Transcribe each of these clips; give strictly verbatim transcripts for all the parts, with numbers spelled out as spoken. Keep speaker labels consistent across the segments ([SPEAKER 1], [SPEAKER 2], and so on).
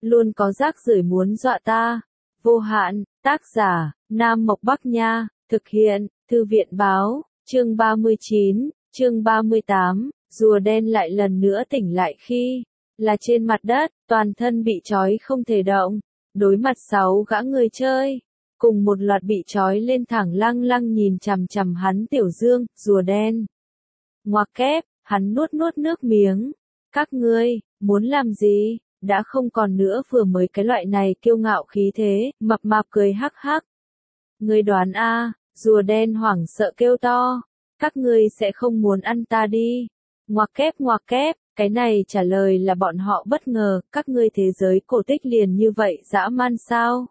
[SPEAKER 1] luôn có rác rưởi muốn dọa ta. Vô hạn, tác giả, Nam Mộc Bắc Nha, thực hiện, Thư viện Báo, chương ba mươi chín, chương ba mươi tám, rùa đen lại lần nữa tỉnh lại khi là trên mặt đất, toàn thân bị trói không thể động, đối mặt sáu gã người chơi, cùng một loạt bị trói lên thẳng lăng lăng nhìn chằm chằm hắn Tiểu Dương, rùa đen. Ngoặc kép, hắn nuốt nuốt nước miếng. Các ngươi, muốn làm gì? Đã không còn nữa vừa mới cái loại này kiêu ngạo khí thế, mập mạp cười hắc hắc. Ngươi đoán a, rùa đen hoảng sợ kêu to. Các ngươi sẽ không muốn ăn ta đi. Ngoặc kép ngoặc kép, cái này trả lời là bọn họ bất ngờ, các ngươi thế giới cổ tích liền như vậy dã man sao?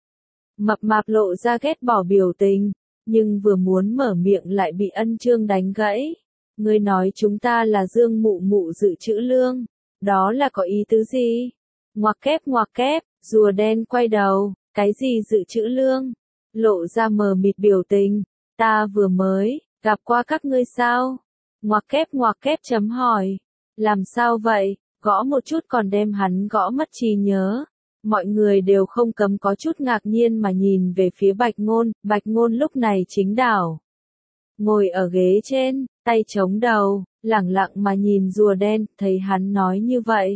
[SPEAKER 1] Mập mạp lộ ra ghét bỏ biểu tình, nhưng vừa muốn mở miệng lại bị Ân Chương đánh gãy. Ngươi nói chúng ta là Dương Mụ Mụ dự trữ lương, đó là có ý tứ gì? Ngoặc kép ngoặc kép, rùa đen quay đầu, cái gì dự trữ lương? Lộ ra mờ mịt biểu tình, ta vừa mới gặp qua các ngươi sao? Ngoặc kép ngoặc kép chấm hỏi, làm sao vậy? Gõ một chút còn đem hắn gõ mất trí nhớ. Mọi người đều không cấm có chút ngạc nhiên mà nhìn về phía Bạch Ngôn, Bạch Ngôn lúc này chính đảo. Ngồi ở ghế trên, tay chống đầu, lẳng lặng mà nhìn rùa đen, thấy hắn nói như vậy.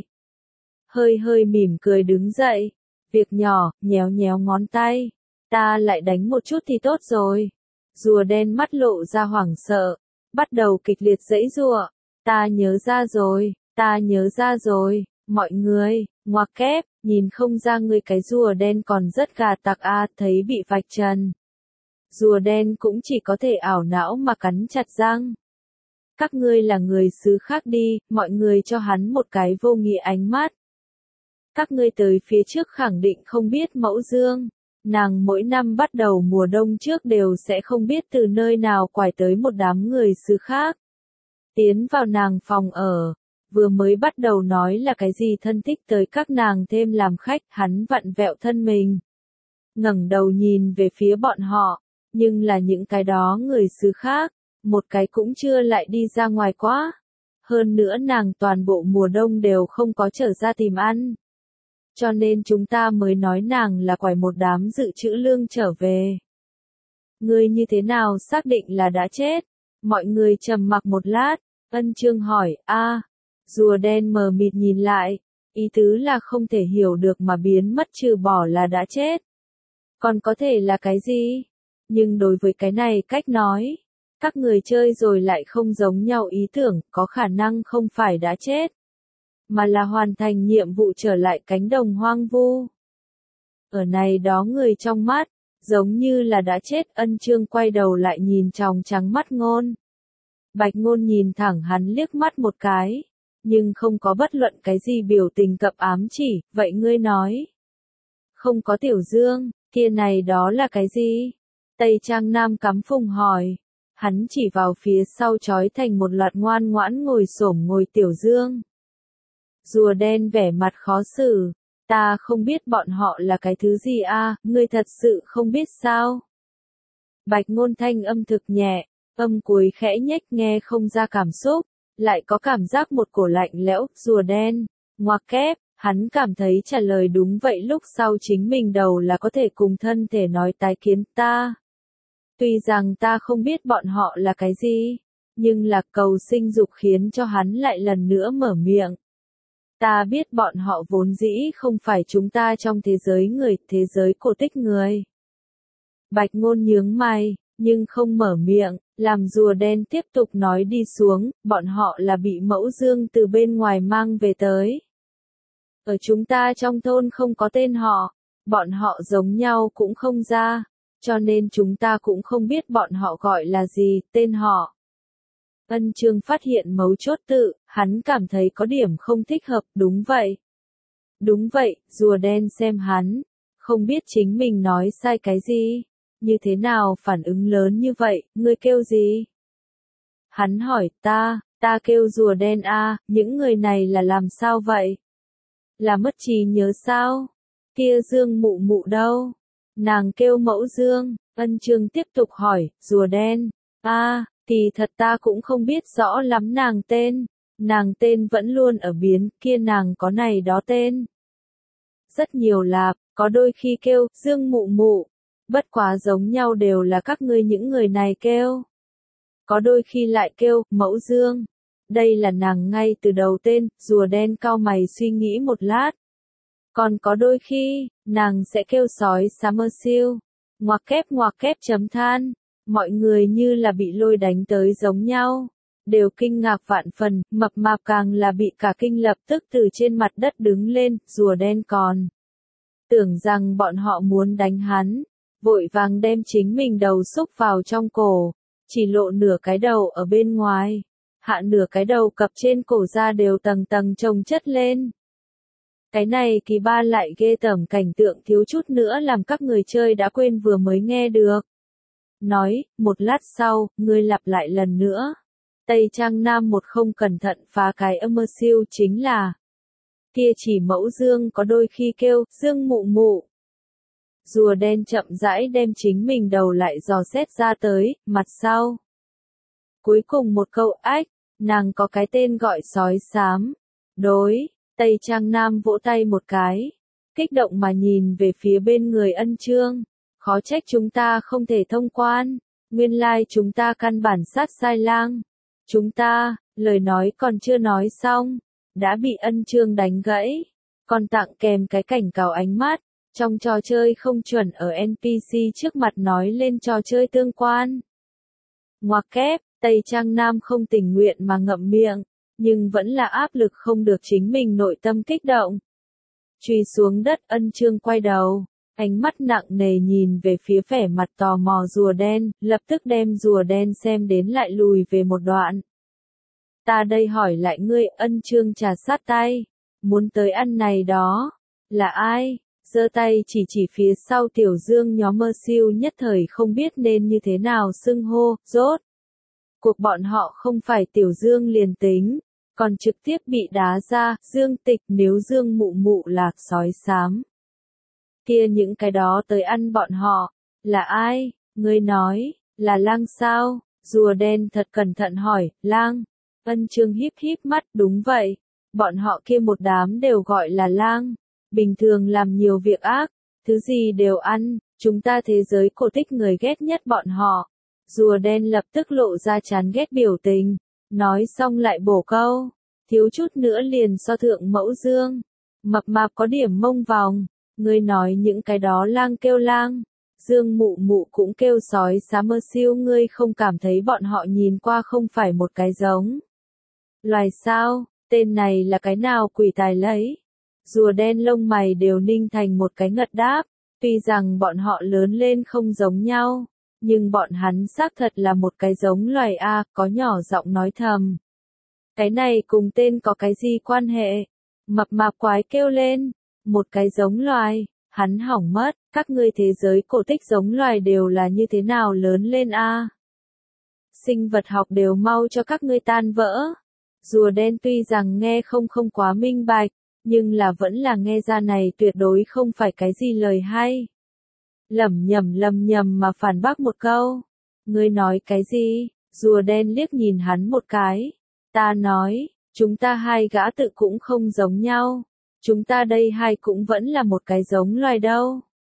[SPEAKER 1] Hơi hơi mỉm cười đứng dậy, việc nhỏ, nhéo nhéo ngón tay, ta lại đánh một chút thì tốt rồi. Rùa đen mắt lộ ra hoảng sợ, bắt đầu kịch liệt giãy giụa, ta nhớ ra rồi, ta nhớ ra rồi, mọi người, ngoặc kép, nhìn không ra ngươi cái rùa đen còn rất gà tặc a, thấy bị vạch trần. Rùa đen cũng chỉ có thể ảo não mà cắn chặt răng. Các ngươi là người xứ khác đi, mọi người cho hắn một cái vô nghĩa ánh mắt. Các ngươi tới phía trước khẳng định không biết Mẫu Dương. Nàng mỗi năm bắt đầu mùa đông trước đều sẽ không biết từ nơi nào quải tới một đám người xứ khác. Tiến vào nàng phòng ở, vừa mới bắt đầu nói là cái gì thân thích tới các nàng thêm làm khách, hắn vặn vẹo thân mình. Ngẩng đầu nhìn về phía bọn họ, nhưng là những cái đó người xứ khác, một cái cũng chưa lại đi ra ngoài quá. Hơn nữa nàng toàn bộ mùa đông đều không có trở ra tìm ăn. Cho nên chúng ta mới nói nàng là quải một đám dự trữ lương trở về. Ngươi như thế nào xác định là đã chết? Mọi người trầm mặc một lát, Ân Chương hỏi, a, rùa đen mờ mịt nhìn lại, ý tứ là không thể hiểu được mà biến mất trừ bỏ là đã chết. Còn có thể là cái gì? Nhưng đối với cái này cách nói, các người chơi rồi lại không giống nhau ý tưởng, có khả năng không phải đã chết, mà là hoàn thành nhiệm vụ trở lại cánh đồng hoang vu. Ở này đó người trong mắt, giống như là đã chết. Ân Chương quay đầu lại nhìn tròng trắng mắt Ngôn. Bạch Ngôn nhìn thẳng hắn liếc mắt một cái, nhưng không có bất luận cái gì biểu tình cập ám chỉ, vậy ngươi nói. Không có Tiểu Dương, kia này đó là cái gì? Tây Trang Nam cắm phùng hỏi. Hắn chỉ vào phía sau trói thành một loạt ngoan ngoãn ngồi xổm ngồi Tiểu Dương. Rùa đen vẻ mặt khó xử, ta không biết bọn họ là cái thứ gì a, ngươi thật sự không biết sao? Bạch Ngôn thanh âm thực nhẹ, âm cuối khẽ nhếch nghe không ra cảm xúc, lại có cảm giác một cổ lạnh lẽo. Rùa đen, ngoặc kép, hắn cảm thấy trả lời đúng vậy lúc sau chính mình đầu là có thể cùng thân thể nói tái kiến ta. Tuy rằng ta không biết bọn họ là cái gì, nhưng là cầu sinh dục khiến cho hắn lại lần nữa mở miệng. Ta biết bọn họ vốn dĩ không phải chúng ta trong thế giới người, thế giới cổ tích người. Bạch Ngôn nhướng mày, nhưng không mở miệng, làm rùa đen tiếp tục nói đi xuống, bọn họ là bị Mẫu Dương từ bên ngoài mang về tới. Ở chúng ta trong thôn không có tên họ, bọn họ giống nhau cũng không ra, cho nên chúng ta cũng không biết bọn họ gọi là gì, tên họ. Ân Chương phát hiện mấu chốt tự, hắn cảm thấy có điểm không thích hợp, đúng vậy. Đúng vậy, rùa đen xem hắn, không biết chính mình nói sai cái gì, như thế nào phản ứng lớn như vậy, ngươi kêu gì? Hắn hỏi, ta, ta kêu rùa đen a, những người này là làm sao vậy? Là mất trí nhớ sao? Kia Dương Mụ Mụ đâu? Nàng kêu Mẫu Dương. Ân Chương tiếp tục hỏi, rùa đen, a, kỳ thật ta cũng không biết rõ lắm nàng tên, nàng tên vẫn luôn ở biến, kia nàng có này đó tên. rất nhiều lạp, có đôi khi kêu, Dương mụ mụ. Bất quá giống nhau đều là các ngươi những người này kêu. Có đôi khi lại kêu, mẫu Dương. Đây là nàng ngay từ đầu tên, rùa đen cau mày suy nghĩ một lát. Còn có đôi khi, nàng sẽ kêu sói Summerseal. Ngoặc kép ngoặc kép chấm than. Mọi người như là bị lôi đánh tới giống nhau. Đều kinh ngạc vạn phần, mập mạp càng là bị cả kinh lập tức từ trên mặt đất đứng lên, rùa đen còn. Tưởng rằng bọn họ muốn đánh hắn. Vội vàng đem chính mình đầu xúc vào trong cổ. Chỉ lộ nửa cái đầu ở bên ngoài. Hạ nửa cái đầu cặp trên cổ ra đều tầng tầng chồng chất lên. Cái này kỳ ba lại ghê tởm cảnh tượng thiếu chút nữa làm các người chơi đã quên vừa mới nghe được. Nói, một lát sau, ngươi lặp lại lần nữa. Tây Trang Nam một không cẩn thận phá cái âm mơ siêu chính là. Kia chỉ mẫu Dương có đôi khi kêu, Dương mụ mụ. Rùa đen chậm rãi đem chính mình đầu lại dò xét ra tới, mặt sau. Cuối cùng một câu ách, nàng có cái tên gọi sói xám. Đối, Tây Trang Nam vỗ tay một cái. Kích động mà nhìn về phía bên người Ân Chương. Khó trách chúng ta không thể thông quan. Nguyên lai like chúng ta căn bản sát sai lang. Chúng ta, lời nói còn chưa nói xong. Đã bị Ân Chương đánh gãy. Còn tặng kèm cái cảnh cáo ánh mắt. Trong trò chơi không chuẩn ở en pê xê trước mặt nói lên trò chơi tương quan. Ngoặc kép, Tây Trang Nam không tình nguyện mà ngậm miệng, nhưng vẫn là áp lực không được chính mình nội tâm kích động. Truy xuống đất Ân Chương quay đầu, ánh mắt nặng nề nhìn về phía vẻ mặt tò mò rùa đen, lập tức đem rùa đen xem đến lại lùi về một đoạn. Ta đây hỏi lại ngươi, Ân Chương trà sát tay, muốn tới ăn này đó, là ai? Giơ tay chỉ chỉ phía sau Tiểu Dương nhóm mơ siêu nhất thời không biết nên như thế nào xưng hô, rốt. Cuộc bọn họ không phải Tiểu Dương liền tính, còn trực tiếp bị đá ra, Dương Tịch nếu Dương mụ mụ là sói xám. Kia những cái đó tới ăn bọn họ, là ai? Ngươi nói, là lang sao? Rùa đen thật cẩn thận hỏi, lang. Ân Chương híp híp mắt, đúng vậy. Bọn họ kia một đám đều gọi là lang. Bình thường làm nhiều việc ác, thứ gì đều ăn, chúng ta thế giới cổ tích người ghét nhất bọn họ. Rùa đen lập tức lộ ra chán ghét biểu tình, nói xong lại bổ câu, thiếu chút nữa liền so thượng mẫu Dương. Mập mạp có điểm mông vòng, ngươi nói những cái đó lang kêu lang, Dương mụ mụ cũng kêu sói xám mơ siêu, ngươi không cảm thấy bọn họ nhìn qua không phải một cái giống. Loài sao, tên này là cái nào quỷ tài lấy? Rùa đen lông mày đều ninh thành một cái ngật đáp, tuy rằng bọn họ lớn lên không giống nhau, nhưng bọn hắn xác thật là một cái giống loài A, có nhỏ giọng nói thầm. Cái này cùng tên có cái gì quan hệ? Mập mạp quái kêu lên, một cái giống loài, hắn hỏng mất, các ngươi thế giới cổ tích giống loài đều là như thế nào lớn lên A? Sinh vật học đều mau cho các ngươi tan vỡ. Rùa đen tuy rằng nghe không không quá minh bạch, nhưng là vẫn là nghe ra này tuyệt đối không phải cái gì lời hay. Lẩm nhẩm lầm nhầm mà phản bác một câu. Ngươi nói cái gì? Rùa đen liếc nhìn hắn một cái. Ta nói, chúng ta hai gã tự cũng không giống nhau. Chúng ta đây hai cũng vẫn là một cái giống loài đâu.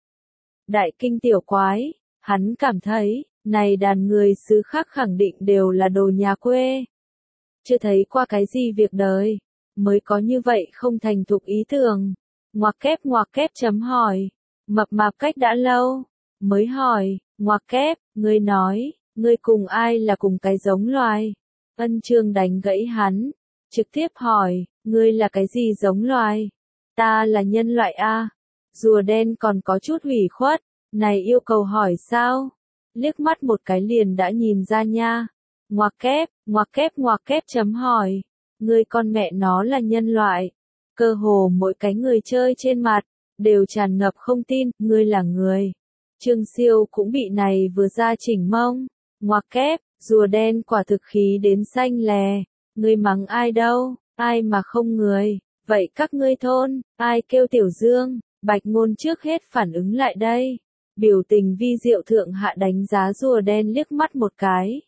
[SPEAKER 1] Đại kinh tiểu quái, hắn cảm thấy, này đàn người xứ khác khẳng định đều là đồ nhà quê. Chưa thấy qua cái gì việc đời, mới có như vậy không thành thục ý tưởng. Ngoặc kép ngoặc kép chấm hỏi. Mập mạp cách đã lâu, mới hỏi, ngoặc kép, ngươi nói, ngươi cùng ai là cùng cái giống loài? Ân Chương đánh gãy hắn, trực tiếp hỏi, ngươi là cái gì giống loài? Ta là nhân loại A. Rùa đen còn có chút ủy khuất, này yêu cầu hỏi sao? Liếc mắt một cái liền đã nhìn ra nha. Ngoặc kép, ngoặc kép ngoặc kép chấm hỏi, ngươi con mẹ nó là nhân loại. Cơ hồ mỗi cái người chơi trên mặt, đều tràn ngập không tin, ngươi là người. Trương Siêu cũng bị này vừa ra chỉnh mông. Ngoặc kép, rùa đen quả thực khí đến xanh lè. Ngươi mắng ai đâu, ai mà không người. Vậy các ngươi thôn, ai kêu Tiểu Dương? Bạch Ngôn trước hết phản ứng lại đây. Biểu tình vi diệu thượng hạ đánh giá rùa đen liếc mắt một cái.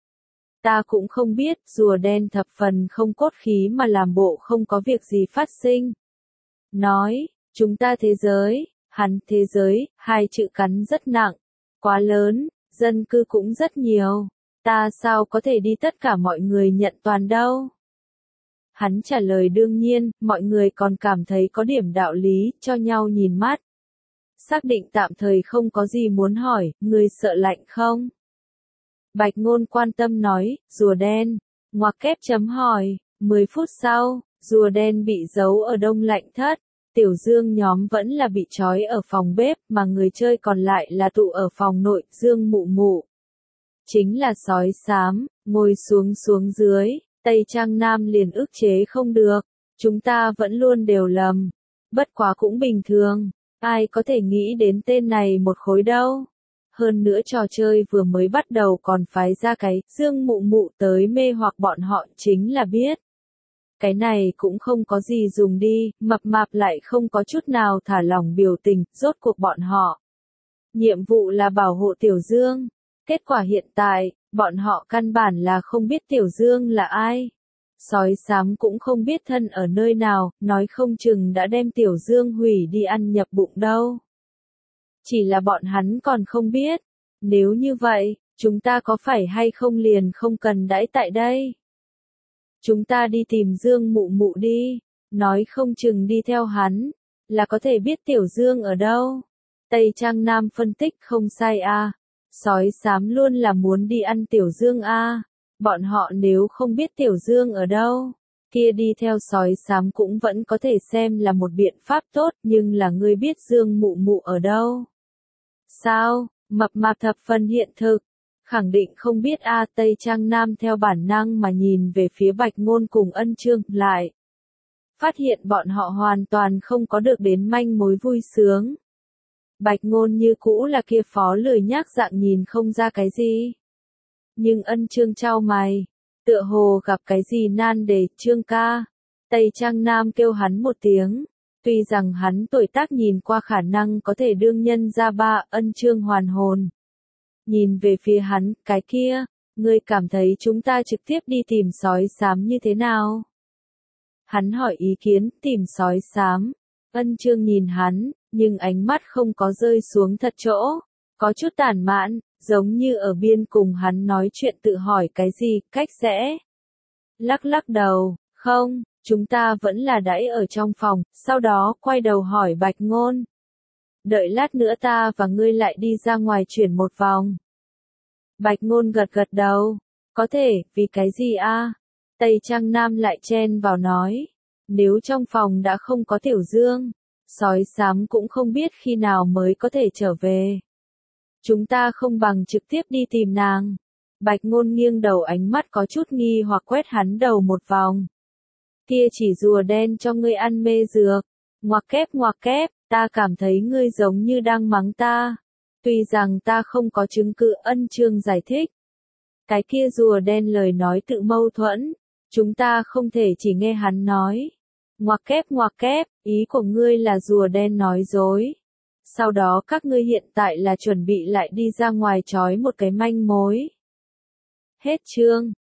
[SPEAKER 1] Ta cũng không biết, rùa đen thập phần không cốt khí mà làm bộ không có việc gì phát sinh. Nói, Chúng ta thế giới, hắn thế giới, hai chữ cắn rất nặng, quá lớn, dân cư cũng rất nhiều, ta sao có thể đi tất cả mọi người nhận toàn đâu. Hắn trả lời đương nhiên, mọi người còn cảm thấy có điểm đạo lý, cho nhau nhìn mắt. Xác định tạm thời không có gì muốn hỏi, người sợ lạnh không? Bạch Ngôn quan tâm nói, rùa đen, ngoặc kép chấm hỏi, mười phút sau, rùa đen bị giấu ở đông lạnh thất, Tiểu Dương nhóm vẫn là bị trói ở phòng bếp, mà người chơi còn lại là tụ ở phòng nội, Dương Mụ Mụ. Chính là sói xám, ngồi xuống xuống dưới, Tây Trang Nam liền ức chế không được, chúng ta vẫn luôn đều lầm, bất quá cũng bình thường, ai có thể nghĩ đến tên này một khối đâu. Hơn nữa trò chơi vừa mới bắt đầu còn phái ra cái Dương Mụ Mụ tới mê hoặc bọn họ chính là biết. Cái này cũng không có gì dùng đi, mập mạp lại không có chút nào thả lỏng biểu tình, rốt cuộc bọn họ. Nhiệm vụ là bảo hộ Tiểu Dương. Kết quả hiện tại, bọn họ căn bản là không biết Tiểu Dương là ai. Sói xám cũng không biết thân ở nơi nào, nói không chừng đã đem Tiểu Dương hủy đi ăn nhập bụng đâu. Chỉ là bọn hắn còn không biết. Nếu như vậy, chúng ta có phải hay không liền không cần đãi tại đây? Chúng ta đi tìm Dương Mụ Mụ đi, nói không chừng đi theo hắn, là có thể biết Tiểu Dương ở đâu. Tây Trang Nam phân tích không sai a, à. Sói xám luôn là muốn đi ăn Tiểu Dương a, à. Bọn họ nếu không biết Tiểu Dương ở đâu, kia đi theo sói xám cũng vẫn có thể xem là một biện pháp tốt, nhưng là ngươi biết Dương Mụ Mụ ở đâu. Sao, mập mạp thập phần hiện thực. Khẳng định không biết a, Tây Trang Nam theo bản năng mà nhìn về phía Bạch Ngôn cùng Ân Chương, lại phát hiện bọn họ hoàn toàn không có được đến manh mối vui sướng. Bạch Ngôn như cũ là kia phó lười nhác dạng nhìn không ra cái gì. Nhưng Ân Chương chau mày, tựa hồ gặp cái gì nan đề, Chương ca. Tây Trang Nam kêu hắn một tiếng, tuy rằng hắn tuổi tác nhìn qua khả năng có thể đương nhân ra ba, Ân Chương hoàn hồn. Nhìn về phía hắn, cái kia, ngươi cảm thấy chúng ta trực tiếp đi tìm sói xám như thế nào? Hắn hỏi ý kiến, tìm sói xám. Ân Chương nhìn hắn, nhưng ánh mắt không có rơi xuống thật chỗ, có chút tản mạn, giống như ở biên cùng hắn nói chuyện tự hỏi cái gì, cách sẽ. Lắc lắc đầu, không, chúng ta vẫn là đãi ở trong phòng, sau đó quay đầu hỏi Bạch Ngôn. Đợi lát nữa ta và ngươi lại đi ra ngoài chuyển một vòng. Bạch Ngôn gật gật đầu, có thể, vì cái gì a? Tây Trang Nam lại chen vào nói, nếu trong phòng đã không có Tiểu Dương, sói xám cũng không biết khi nào mới có thể trở về. Chúng ta không bằng trực tiếp đi tìm nàng. Bạch Ngôn nghiêng đầu, ánh mắt có chút nghi hoặc quét hắn đầu một vòng. Kia chỉ rùa đen cho ngươi ăn mê dược. Ngoặc kép ngoặc kép, ta cảm thấy ngươi giống như đang mắng ta. Tuy rằng ta không có chứng cứ, Ân Chương giải thích. Cái kia rùa đen lời nói tự mâu thuẫn. Chúng ta không thể chỉ nghe hắn nói. Ngoặc kép ngoặc kép, ý của ngươi là rùa đen nói dối. Sau đó các ngươi hiện tại là chuẩn bị lại đi ra ngoài trói một cái manh mối. Hết chương.